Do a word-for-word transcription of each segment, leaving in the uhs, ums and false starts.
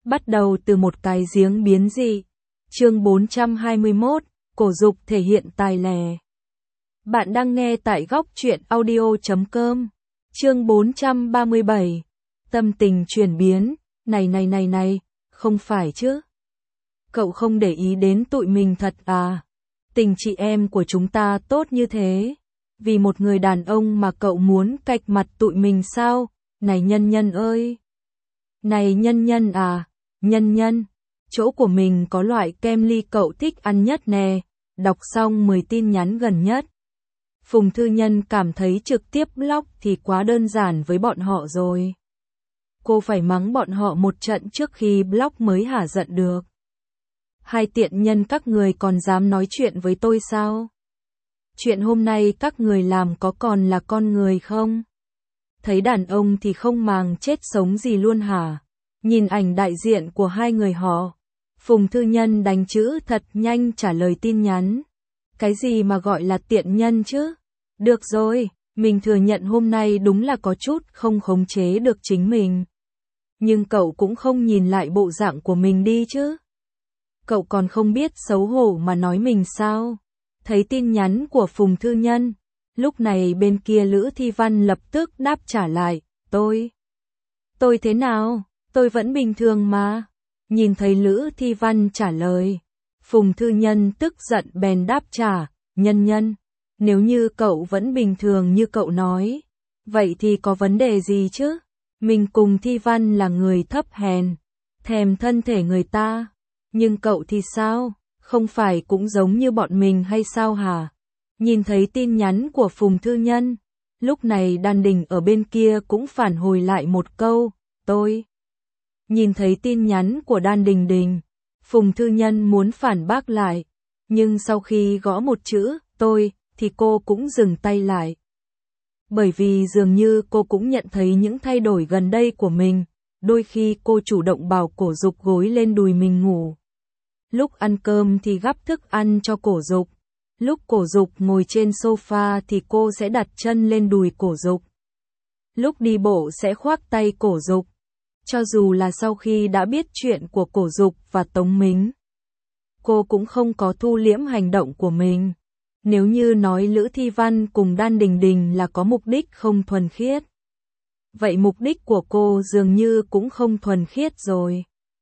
Bắt đầu từ một cái giếng biến dị. Chương bốn trăm hai mươi mốt, Cổ Dục thể hiện tài lẻ. Bạn đang nghe tại góc truyện audio chấm com. Chương bốn trăm ba mươi bảy. Tâm tình chuyển biến. Này này này này, không phải chứ? Cậu không để ý đến tụi mình thật à? Tình chị em của chúng ta tốt như thế. Vì một người đàn ông mà cậu muốn cạch mặt tụi mình sao? Này Nhân Nhân ơi! Này Nhân Nhân à, Nhân Nhân, chỗ của mình có loại kem ly cậu thích ăn nhất nè. Đọc xong mười tin nhắn gần nhất. Phùng Thư Nhân cảm thấy trực tiếp block thì quá đơn giản với bọn họ rồi. Cô phải mắng bọn họ một trận trước khi block mới hả giận được. Hai tiện nhân các người còn dám nói chuyện với tôi sao? Chuyện hôm nay các người làm có còn là con người không? Thấy đàn ông thì không màng chết sống gì luôn hả? Nhìn ảnh đại diện của hai người họ, Phùng Thư Nhân đánh chữ thật nhanh trả lời tin nhắn. Cái gì mà gọi là tiện nhân chứ? Được rồi, mình thừa nhận hôm nay đúng là có chút không khống chế được chính mình. Nhưng cậu cũng không nhìn lại bộ dạng của mình đi chứ. Cậu còn không biết xấu hổ mà nói mình sao? Thấy tin nhắn của Phùng Thư Nhân, lúc này bên kia Lữ Thi Văn lập tức đáp trả lại, tôi. Tôi thế nào? Tôi vẫn bình thường mà. Nhìn thấy Lữ Thi Văn trả lời, Phùng Thư Nhân tức giận bèn đáp trả, Nhân Nhân, nếu như cậu vẫn bình thường như cậu nói, vậy thì có vấn đề gì chứ? Mình cùng Thi Văn là người thấp hèn, thèm thân thể người ta, nhưng cậu thì sao? Không phải cũng giống như bọn mình hay sao hả? Nhìn thấy tin nhắn của Phùng Thư Nhân, lúc này Đan Đình ở bên kia cũng phản hồi lại một câu, tôi. Nhìn thấy tin nhắn của Đan Đình Đình, Phùng Thư Nhân muốn phản bác lại, nhưng sau khi gõ một chữ, tôi, thì cô cũng dừng tay lại. Bởi vì dường như cô cũng nhận thấy những thay đổi gần đây của mình, đôi khi cô chủ động bảo Cổ Dục gối lên đùi mình ngủ. Lúc ăn cơm thì gắp thức ăn cho Cổ Dục, lúc Cổ Dục ngồi trên sofa thì cô sẽ đặt chân lên đùi Cổ Dục. Lúc đi bộ sẽ khoác tay Cổ Dục. Cho dù là sau khi đã biết chuyện của Cổ Dục và Tống Mính, cô cũng không có thu liễm hành động của mình. Nếu như nói Lữ Thi Văn cùng Đan Đình Đình là có mục đích không thuần khiết, vậy mục đích của cô dường như cũng không thuần khiết rồi.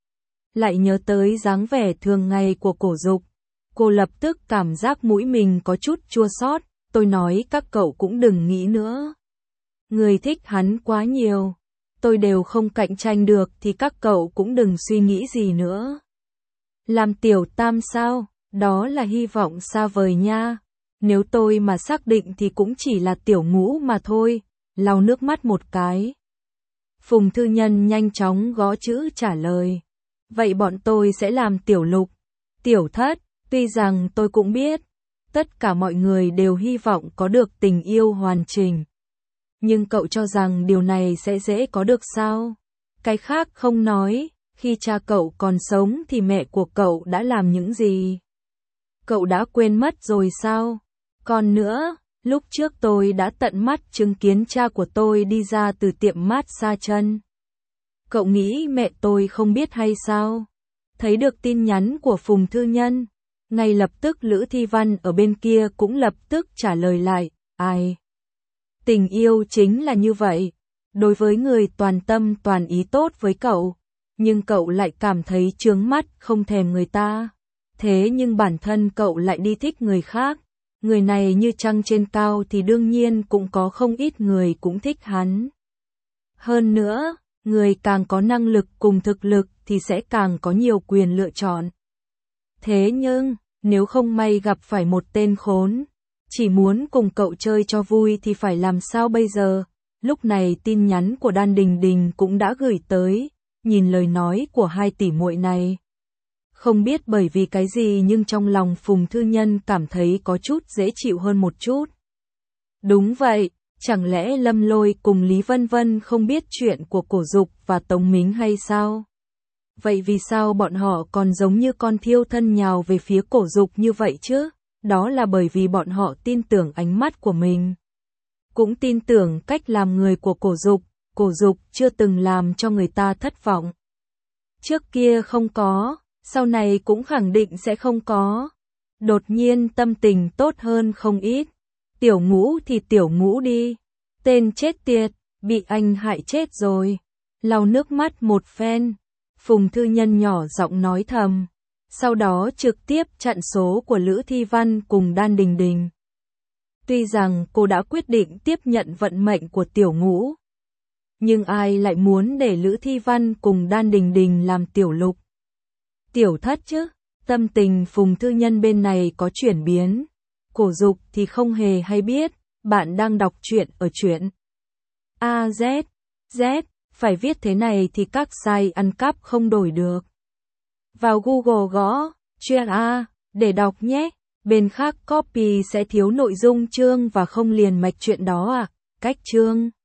Lại nhớ tới dáng vẻ thường ngày của Cổ Dục, cô lập tức cảm giác mũi mình có chút chua xót. Tôi nói các cậu cũng đừng nghĩ nữa. Người thích hắn quá nhiều, tôi đều không cạnh tranh được thì các cậu cũng đừng suy nghĩ gì nữa. Làm tiểu tam sao, đó là hy vọng xa vời nha. Nếu tôi mà xác định thì cũng chỉ là tiểu ngũ mà thôi. Lau nước mắt một cái, Phùng Thư Nhân nhanh chóng gõ chữ trả lời. Vậy bọn tôi sẽ làm tiểu lục, tiểu thất. Tuy rằng tôi cũng biết, tất cả mọi người đều hy vọng có được tình yêu hoàn chỉnh. Nhưng cậu cho rằng điều này sẽ dễ có được sao? Cái khác không nói, khi cha cậu còn sống thì mẹ của cậu đã làm những gì? Cậu đã quên mất rồi sao? Còn nữa, lúc trước tôi đã tận mắt chứng kiến cha của tôi đi ra từ tiệm massage chân. Cậu nghĩ mẹ tôi không biết hay sao? Thấy được tin nhắn của Phùng Thư Nhân, ngay lập tức Lữ Thi Văn ở bên kia cũng lập tức trả lời lại, ai? Tình yêu chính là như vậy, đối với người toàn tâm toàn ý tốt với cậu, nhưng cậu lại cảm thấy chướng mắt không thèm người ta. Thế nhưng bản thân cậu lại đi thích người khác, người này như trăng trên cao thì đương nhiên cũng có không ít người cũng thích hắn. Hơn nữa, người càng có năng lực cùng thực lực thì sẽ càng có nhiều quyền lựa chọn. Thế nhưng, nếu không may gặp phải một tên khốn, chỉ muốn cùng cậu chơi cho vui thì phải làm sao bây giờ? Lúc này tin nhắn của Đan Đình Đình cũng đã gửi tới, nhìn lời nói của hai tỷ muội này. Không biết bởi vì cái gì nhưng trong lòng Phùng Thư Nhân cảm thấy có chút dễ chịu hơn một chút. Đúng vậy, chẳng lẽ Lâm Lôi cùng Lý Vân Vân không biết chuyện của Cổ Dục và Tống Mính hay sao? Vậy vì sao bọn họ còn giống như con thiêu thân nhào về phía Cổ Dục như vậy chứ? Đó là bởi vì bọn họ tin tưởng ánh mắt của mình. Cũng tin tưởng cách làm người của Cổ Dục, Cổ Dục chưa từng làm cho người ta thất vọng. Trước kia không có, sau này cũng khẳng định sẽ không có. Đột nhiên tâm tình tốt hơn không ít. Tiểu Ngũ thì tiểu Ngũ đi. Tên chết tiệt, bị anh hại chết rồi. Lau nước mắt một phen. Phùng Thư Nhân nhỏ giọng nói thầm. Sau đó trực tiếp chặn số của Lữ Thi Văn cùng Đan Đình Đình. Tuy rằng cô đã quyết định tiếp nhận vận mệnh của tiểu Ngũ, nhưng ai lại muốn để Lữ Thi Văn cùng Đan Đình Đình làm tiểu lục? Tiểu thất chứ? Tâm tình Phùng Thư Nhân bên này có chuyển biến. Cổ Dục thì không hề hay biết, bạn đang đọc truyện ở truyện A Z. Z, phải viết thế này thì các site ăn cắp không đổi được. Vào Google gõ, truyện A, để đọc nhé. Bên khác copy sẽ thiếu nội dung chương và không liền mạch chuyện đó à? Cách chương